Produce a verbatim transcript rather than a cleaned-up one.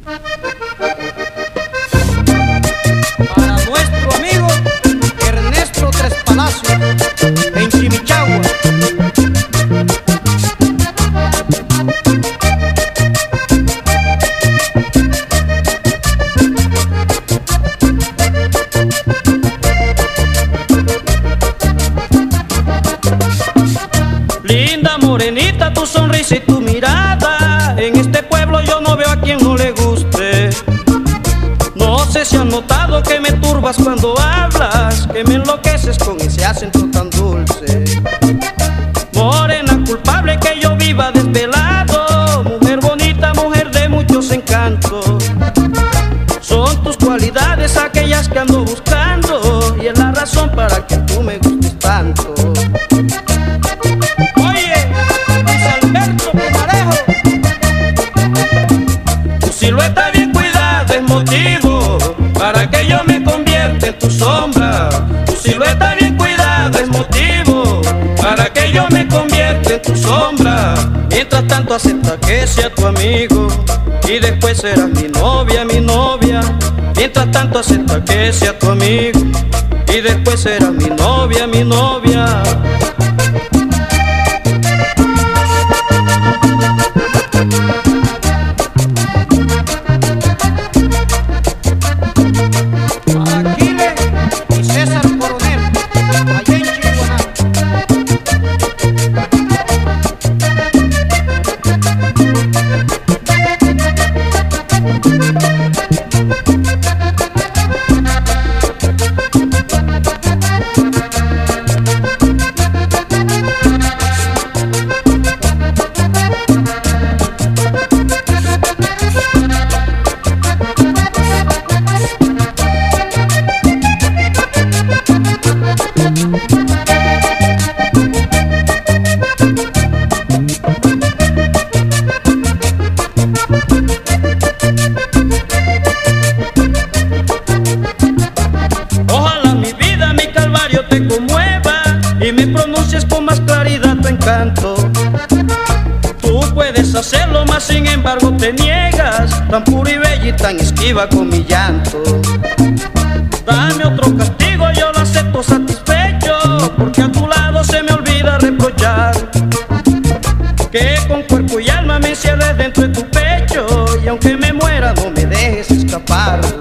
Para nuestro amigo Ernesto Tres Palacios, en Chimichagua. Linda morenita, tu sonrisa y tu mirada. En este pueblo yo no veo a quien no le guste. No sé si han notado que me turbas cuando hablas, que me enloqueces con ese acento tan dulce. Morena culpable que yo viva desvelado, mujer bonita, mujer de muchos encantos. Son tus cualidades aquellas que ando buscando, y es la razón para que tú me gustes tanto. Silueta bien cuidada es motivo para que yo me convierta en tu sombra. Tu silueta bien cuidada es motivo para que yo me convierta en tu sombra. Mientras tanto acepta que sea tu amigo y después serás mi novia, mi novia. Mientras tanto acepta que sea tu amigo y después serás mi novia, mi novia. Aquiles y César Coronel, allá en Chihuahua. Ojalá mi vida, mi calvario te conmueva y me pronuncies con más claridad tu encanto. Tú puedes hacerlo, mas sin embargo te niegas, tan pura y bella y tan esquiva con mi llanto. Dame otro castigo, yo lo acepto satisfecho, porque a tu lado se me olvida reprochar que con cuerpo y alma me encierres dentro de tu pecho, y aunque me muera no me dejes escapar.